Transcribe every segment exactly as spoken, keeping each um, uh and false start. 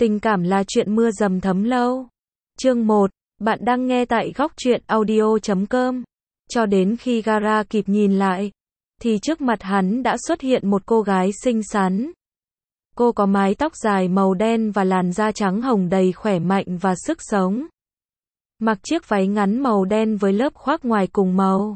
Tình cảm là chuyện mưa dầm thấm lâu. Chương một, bạn đang nghe tại góc truyện audio chấm com. Cho đến khi Gara kịp nhìn lại, thì trước mặt hắn đã xuất hiện một cô gái xinh xắn. Cô có mái tóc dài màu đen và làn da trắng hồng đầy khỏe mạnh và sức sống. Mặc chiếc váy ngắn màu đen với lớp khoác ngoài cùng màu.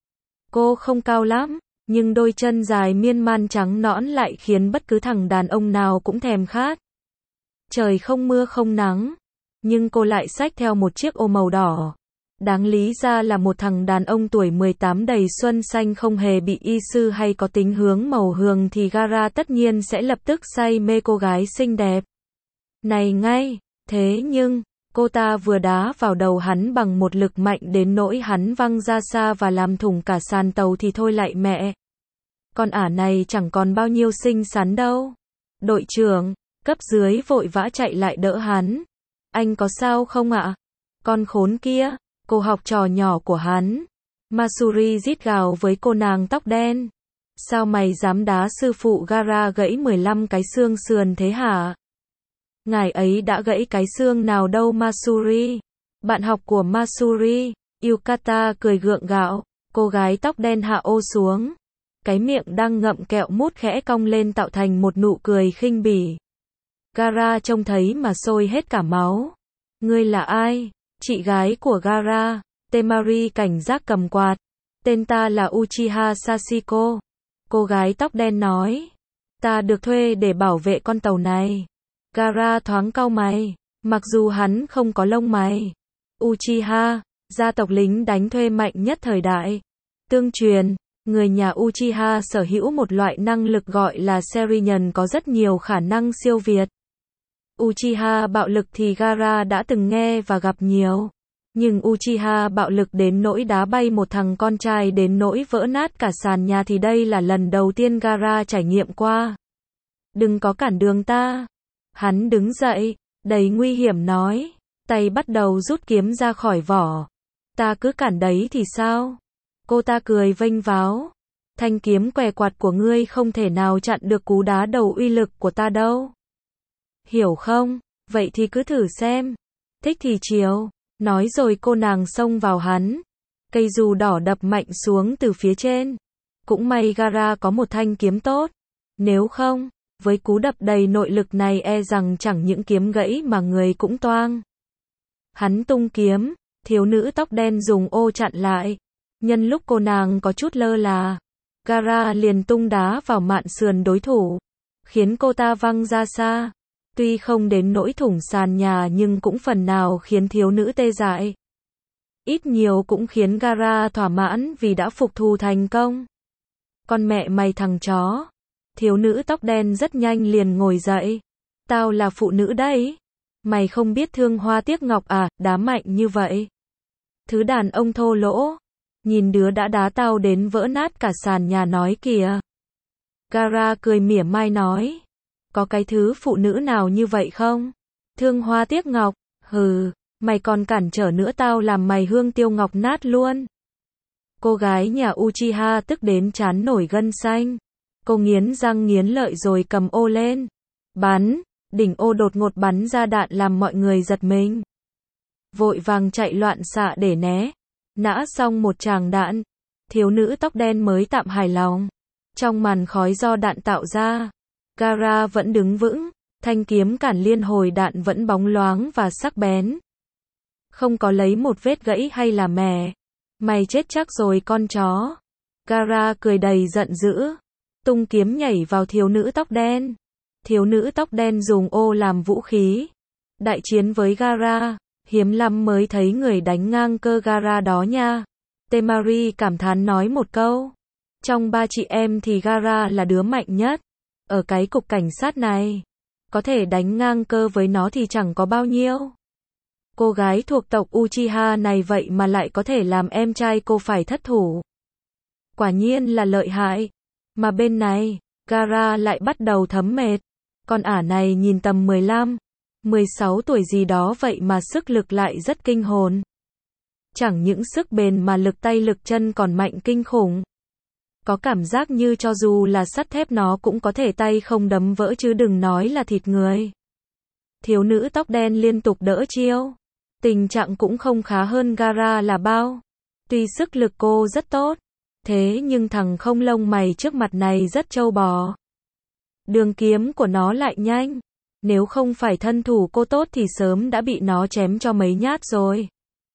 Cô không cao lắm, nhưng đôi chân dài miên man trắng nõn lại khiến bất cứ thằng đàn ông nào cũng thèm khát. Trời không mưa không nắng, nhưng cô lại xách theo một chiếc ô màu đỏ. Đáng lý ra là một thằng đàn ông tuổi mười tám đầy xuân xanh không hề bị y sư hay có tính hướng màu hường thì Gara tất nhiên sẽ lập tức say mê cô gái xinh đẹp này ngay. Thế nhưng, cô ta vừa đá vào đầu hắn bằng một lực mạnh đến nỗi hắn văng ra xa và làm thủng cả sàn tàu thì thôi lại mẹ. Con ả này chẳng còn bao nhiêu xinh xắn đâu. Đội trưởng, cấp dưới vội vã chạy lại đỡ hắn. Anh có sao không ạ? Con khốn kia, cô học trò nhỏ của hắn. Masuri rít gào với cô nàng tóc đen. Sao mày dám đá sư phụ Gara gãy mười lăm cái xương sườn thế hả? Ngài ấy đã gãy cái xương nào đâu Masuri? Bạn học của Masuri, Yukata cười gượng gạo. Cô gái tóc đen hạ ô xuống. Cái miệng đang ngậm kẹo mút khẽ cong lên tạo thành một nụ cười khinh bỉ. Gara trông thấy mà sôi hết cả máu. Ngươi là ai? Chị gái của Gara. Temari cảnh giác cầm quạt. Tên ta là Uchiha Sachiko. Cô gái tóc đen nói. Ta được thuê để bảo vệ con tàu này. Gara thoáng cau mày. Mặc dù hắn không có lông mày. Uchiha, gia tộc lính đánh thuê mạnh nhất thời đại. Tương truyền, người nhà Uchiha sở hữu một loại năng lực gọi là Serinhân có rất nhiều khả năng siêu việt. Uchiha bạo lực thì Gara đã từng nghe và gặp nhiều. Nhưng Uchiha bạo lực đến nỗi đá bay một thằng con trai đến nỗi vỡ nát cả sàn nhà thì đây là lần đầu tiên Gara trải nghiệm qua. Đừng có cản đường ta. Hắn đứng dậy, đầy nguy hiểm nói. Tay bắt đầu rút kiếm ra khỏi vỏ. Ta cứ cản đấy thì sao? Cô ta cười vênh váo. Thanh kiếm què quạt của ngươi không thể nào chặn được cú đá đầu uy lực của ta đâu. Hiểu không? Vậy thì cứ thử xem. Thích thì chiều. Nói rồi cô nàng xông vào hắn. Cây dù đỏ đập mạnh xuống từ phía trên. Cũng may Gara có một thanh kiếm tốt. Nếu không, với cú đập đầy nội lực này e rằng chẳng những kiếm gãy mà người cũng toang. Hắn tung kiếm. Thiếu nữ tóc đen dùng ô chặn lại. Nhân lúc cô nàng có chút lơ là, Gara liền tung đá vào mạn sườn đối thủ, khiến cô ta văng ra xa. Tuy không đến nỗi thủng sàn nhà nhưng cũng phần nào khiến thiếu nữ tê dại. Ít nhiều cũng khiến Gara thỏa mãn vì đã phục thù thành công. Con mẹ mày thằng chó. Thiếu nữ tóc đen rất nhanh liền ngồi dậy. Tao là phụ nữ đấy. Mày không biết thương hoa tiếc ngọc à, đá mạnh như vậy. Thứ đàn ông thô lỗ. Nhìn đứa đã đá tao đến vỡ nát cả sàn nhà nói kìa. Gara cười mỉa mai nói. Có cái thứ phụ nữ nào như vậy không? Thương hoa tiếc ngọc, hừ, mày còn cản trở nữa tao làm mày hương tiêu ngọc nát luôn. Cô gái nhà Uchiha tức đến trán nổi gân xanh. Cô nghiến răng nghiến lợi rồi cầm ô lên. Bắn, đỉnh ô đột ngột bắn ra đạn làm mọi người giật mình. Vội vàng chạy loạn xạ để né. Nã xong một tràng đạn, thiếu nữ tóc đen mới tạm hài lòng. Trong màn khói do đạn tạo ra, Gara vẫn đứng vững, thanh kiếm cản liên hồi đạn vẫn bóng loáng và sắc bén. Không có lấy một vết gãy hay là mẻ. Mày chết chắc rồi con chó. Gara cười đầy giận dữ, tung kiếm nhảy vào thiếu nữ tóc đen. Thiếu nữ tóc đen dùng ô làm vũ khí. Đại chiến với Gara. Hiếm lắm mới thấy người đánh ngang cơ Gara đó nha. Temari cảm thán nói một câu. Trong ba chị em thì Gara là đứa mạnh nhất. Ở cái cục cảnh sát này, có thể đánh ngang cơ với nó thì chẳng có bao nhiêu. Cô gái thuộc tộc Uchiha này vậy mà lại có thể làm em trai cô phải thất thủ. Quả nhiên là lợi hại. Mà bên này, Gara lại bắt đầu thấm mệt. Con ả này nhìn tầm mười lăm, mười sáu tuổi gì đó vậy mà sức lực lại rất kinh hồn. Chẳng những sức bền mà lực tay lực chân còn mạnh kinh khủng. Có cảm giác như cho dù là sắt thép nó cũng có thể tay không đấm vỡ chứ đừng nói là thịt người. Thiếu nữ tóc đen liên tục đỡ chiêu. Tình trạng cũng không khá hơn Gaara là bao. Tuy sức lực cô rất tốt, thế nhưng thằng không lông mày trước mặt này rất trâu bò. Đường kiếm của nó lại nhanh. Nếu không phải thân thủ cô tốt thì sớm đã bị nó chém cho mấy nhát rồi.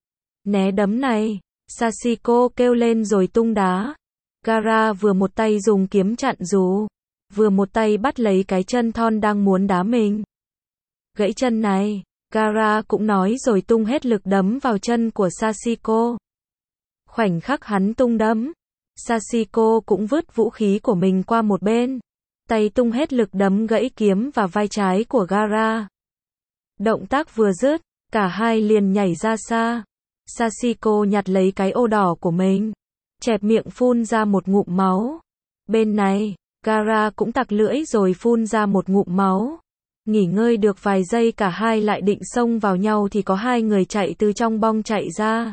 Né đấm này, Sachiko kêu lên rồi tung đá. Gaara vừa một tay dùng kiếm chặn dù, vừa một tay bắt lấy cái chân thon đang muốn đá mình. Gãy chân này, Gaara cũng nói rồi tung hết lực đấm vào chân của Sachiko. Khoảnh khắc hắn tung đấm, Sachiko cũng vứt vũ khí của mình qua một bên. Tay tung hết lực đấm gãy kiếm vào vai trái của Gaara. Động tác vừa dứt, cả hai liền nhảy ra xa. Sachiko nhặt lấy cái ô đỏ của mình, chẹp miệng phun ra một ngụm máu. Bên này, Gaara cũng tặc lưỡi rồi phun ra một ngụm máu. Nghỉ ngơi được vài giây cả hai lại định xông vào nhau thì có hai người chạy từ trong bong chạy ra.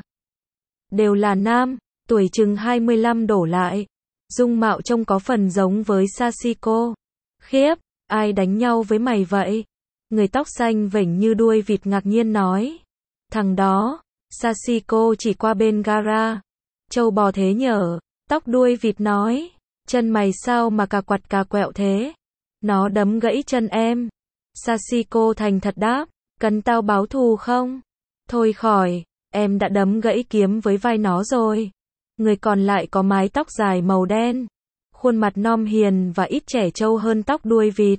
Đều là nam, tuổi chừng hai mươi lăm đổ lại. Dung mạo trông có phần giống với Sachiko. Khiếp, ai đánh nhau với mày vậy? Người tóc xanh vểnh như đuôi vịt ngạc nhiên nói. Thằng đó. Sachiko chỉ qua bên Gaara. Trâu bò thế nhở? Tóc đuôi vịt nói. Chân mày sao mà cà quặt cà quẹo thế? Nó đấm gãy chân em. Sachiko thành thật đáp. Cần tao báo thù không? Thôi khỏi, em đã đấm gãy kiếm với vai nó rồi. Người còn lại có mái tóc dài màu đen, khuôn mặt non hiền và ít trẻ trâu hơn tóc đuôi vịt.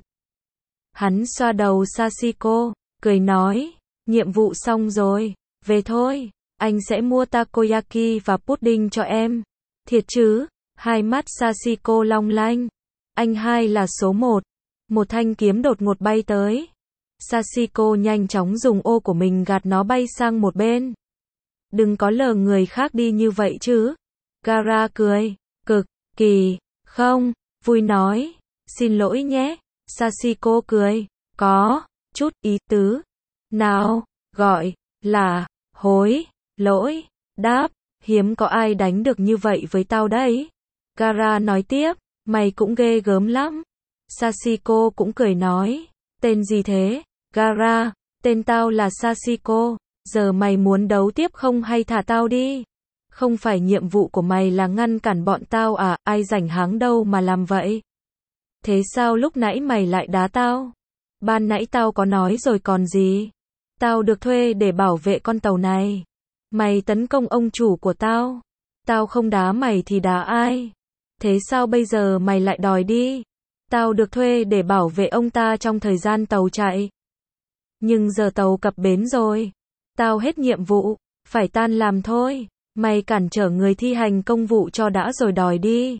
Hắn xoa đầu Sachiko, cười nói, nhiệm vụ xong rồi, về thôi, anh sẽ mua takoyaki và pudding cho em. Thiệt chứ? Hai mắt Sachiko long lanh. Anh hai là số một. Một thanh kiếm đột ngột bay tới. Sachiko nhanh chóng dùng ô của mình gạt nó bay sang một bên. Đừng có lờ người khác đi như vậy chứ. Gaara cười, cực kỳ, không, vui nói, xin lỗi nhé. Sachiko cười, có chút ý tứ. Nào, gọi là hối lỗi, đáp, hiếm có ai đánh được như vậy với tao đấy. Gaara nói tiếp, mày cũng ghê gớm lắm. Sachiko cũng cười nói, tên gì thế? Gaara, tên tao là Sachiko, giờ mày muốn đấu tiếp không hay thả tao đi? Không phải nhiệm vụ của mày là ngăn cản bọn tao à, ai rảnh háng đâu mà làm vậy? Thế sao lúc nãy mày lại đá tao? Ban nãy tao có nói rồi còn gì? Tao được thuê để bảo vệ con tàu này. Mày tấn công ông chủ của tao. Tao không đá mày thì đá ai? Thế sao bây giờ mày lại đòi đi? Tao được thuê để bảo vệ ông ta trong thời gian tàu chạy. Nhưng giờ tàu cập bến rồi. Tao hết nhiệm vụ, phải tan làm thôi. Mày cản trở người thi hành công vụ cho đã rồi đòi đi.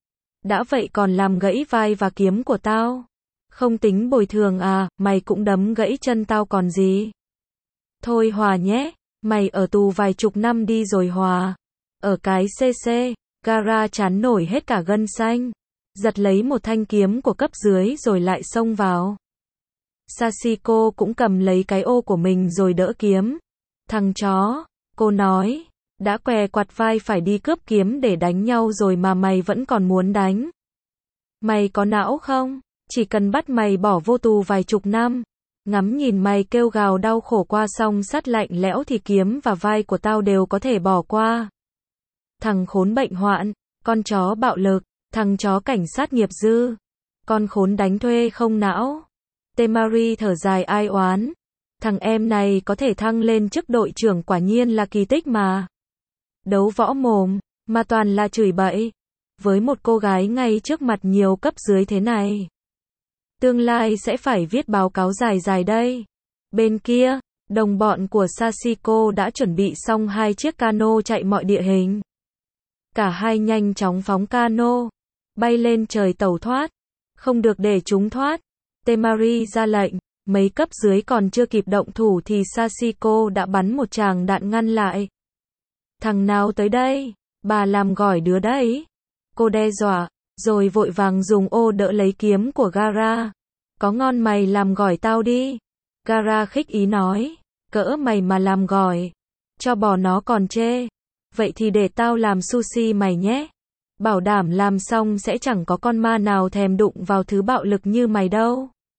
Đã vậy còn làm gãy vai và kiếm của tao. Không tính bồi thường à, mày cũng đấm gãy chân tao còn gì. Thôi hòa nhé, mày ở tù vài chục năm đi rồi hòa. Ở cái xê xê, Gaara chán nổi hết cả gân xanh. Giật lấy một thanh kiếm của cấp dưới rồi lại xông vào. Sachiko cũng cầm lấy cái ô của mình rồi đỡ kiếm. Thằng chó, cô nói, đã què quặt vai phải đi cướp kiếm để đánh nhau rồi mà mày vẫn còn muốn đánh. Mày có não không? Chỉ cần bắt mày bỏ vô tù vài chục năm. Ngắm nhìn mày kêu gào đau khổ qua song sắt lạnh lẽo thì kiếm và vai của tao đều có thể bỏ qua. Thằng khốn bệnh hoạn, con chó bạo lực, thằng chó cảnh sát nghiệp dư, con khốn đánh thuê không não. Temari thở dài ai oán. Thằng em này có thể thăng lên chức đội trưởng quả nhiên là kỳ tích mà. Đấu võ mồm, mà toàn là chửi bậy. Với một cô gái ngay trước mặt nhiều cấp dưới thế này. Tương lai sẽ phải viết báo cáo dài dài đây. Bên kia, đồng bọn của Sachiko đã chuẩn bị xong hai chiếc cano chạy mọi địa hình. Cả hai nhanh chóng phóng cano, bay lên trời tẩu thoát. Không được để chúng thoát. Temari ra lệnh, mấy cấp dưới còn chưa kịp động thủ thì Sachiko đã bắn một tràng đạn ngăn lại. Thằng nào tới đây? Bà làm gỏi đứa đấy. Cô đe dọa, rồi vội vàng dùng ô đỡ lấy kiếm của Gaara. Có ngon mày làm gỏi tao đi. Gaara khích ý nói, cỡ mày mà làm gỏi, cho bò nó còn chê. Vậy thì để tao làm sushi mày nhé. Bảo đảm làm xong sẽ chẳng có con ma nào thèm đụng vào thứ bạo lực như mày đâu.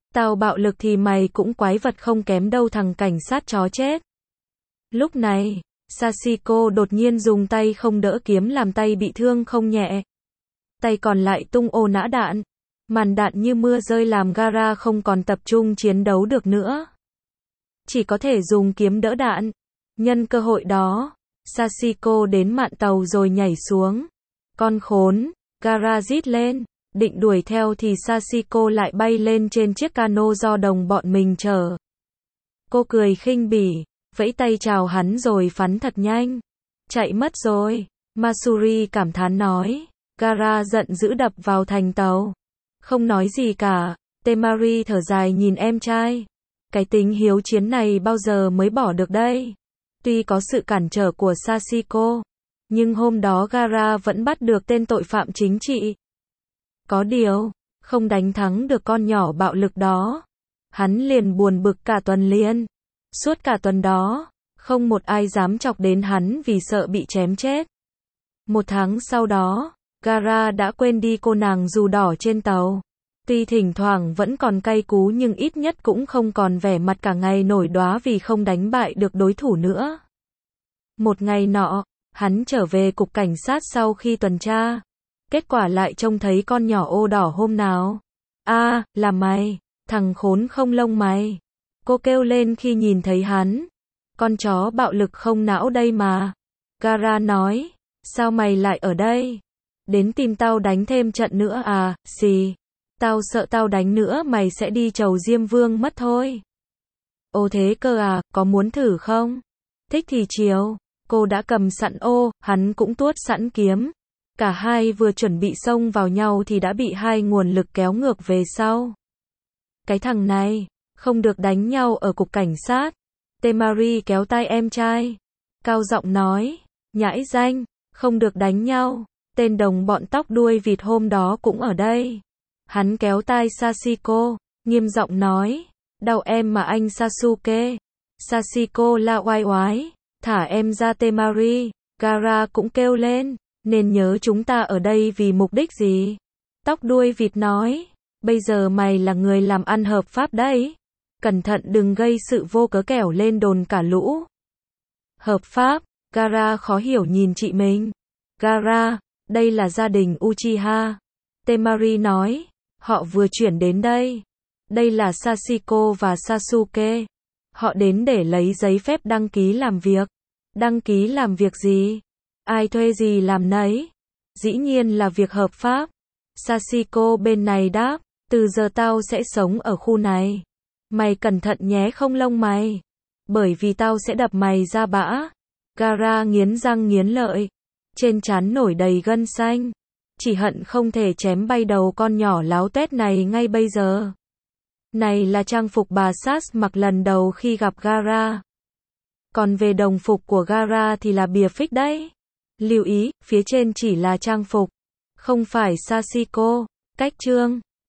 Tao bạo lực thì mày cũng quái vật không kém đâu thằng cảnh sát chó chết. Lúc này, Sachiko đột nhiên dùng tay không đỡ kiếm làm tay bị thương không nhẹ. Tay còn lại tung ô nã đạn. Màn đạn như mưa rơi làm Gaara không còn tập trung chiến đấu được nữa. Chỉ có thể dùng kiếm đỡ đạn. Nhân cơ hội đó, Sachiko đến mạn tàu rồi nhảy xuống. Con khốn, Gaara rít lên, định đuổi theo thì Sachiko lại bay lên trên chiếc cano do đồng bọn mình chở. Cô cười khinh bỉ, vẫy tay chào hắn rồi phắn thật nhanh. Chạy mất rồi, Masuri cảm thán nói. Gaara giận dữ đập vào thành tàu. Không nói gì cả, Temari thở dài nhìn em trai. Cái tính hiếu chiến này bao giờ mới bỏ được đây? Tuy có sự cản trở của Sachiko, nhưng hôm đó Gaara vẫn bắt được tên tội phạm chính trị. Có điều, không đánh thắng được con nhỏ bạo lực đó. Hắn liền buồn bực cả tuần liền. Suốt cả tuần đó, không một ai dám chọc đến hắn vì sợ bị chém chết. Một tháng sau đó, Gaara đã quên đi cô nàng dù đỏ trên tàu. Tuy thỉnh thoảng vẫn còn cay cú nhưng ít nhất cũng không còn vẻ mặt cả ngày nổi đoá vì không đánh bại được đối thủ nữa. Một ngày nọ, hắn trở về cục cảnh sát sau khi tuần tra. Kết quả lại trông thấy con nhỏ ô đỏ hôm nào. A, à, là mày, thằng khốn không lông mày. Cô kêu lên khi nhìn thấy hắn. Con chó bạo lực không não đây mà. Gaara nói, sao mày lại ở đây? Đến tìm tao đánh thêm trận nữa à, xì. Tao sợ tao đánh nữa mày sẽ đi chầu Diêm Vương mất thôi. Ô thế cơ à, có muốn thử không? Thích thì chiều. Cô đã cầm sẵn ô, hắn cũng tuốt sẵn kiếm. Cả hai vừa chuẩn bị xông vào nhau thì đã bị hai nguồn lực kéo ngược về sau. Cái thằng này, không được đánh nhau ở cục cảnh sát. Temari kéo tay em trai. Cao giọng nói, nhãi danh, không được đánh nhau. Tên đồng bọn tóc đuôi vịt hôm đó cũng ở đây. Hắn kéo tay Sachiko, nghiêm giọng nói, đau em mà anh Sasuke. Sachiko la oai oái, thả em ra Temari. Gaara cũng kêu lên, nên nhớ chúng ta ở đây vì mục đích gì? Tóc đuôi vịt nói, bây giờ mày là người làm ăn hợp pháp đấy. Cẩn thận đừng gây sự vô cớ kẻo lên đồn cả lũ. Hợp pháp, Gaara khó hiểu nhìn chị mình. Gaara, đây là gia đình Uchiha. Temari nói, họ vừa chuyển đến đây. Đây là Sachiko và Sasuke. Họ đến để lấy giấy phép đăng ký làm việc. Đăng ký làm việc gì? Ai thuê gì làm nấy? Dĩ nhiên là việc hợp pháp. Sachiko bên này đáp, từ giờ tao sẽ sống ở khu này. Mày cẩn thận nhé không lông mày. Bởi vì tao sẽ đập mày ra bã. Gaara nghiến răng nghiến lợi. Trên trán nổi đầy gân xanh. Chỉ hận không thể chém bay đầu con nhỏ láo tuét này ngay bây giờ. Này là trang phục bà Sas mặc lần đầu khi gặp Gaara. Còn về đồng phục của Gaara thì là bìa phích đấy. Lưu ý, phía trên chỉ là trang phục. Không phải Sachiko. Cách chương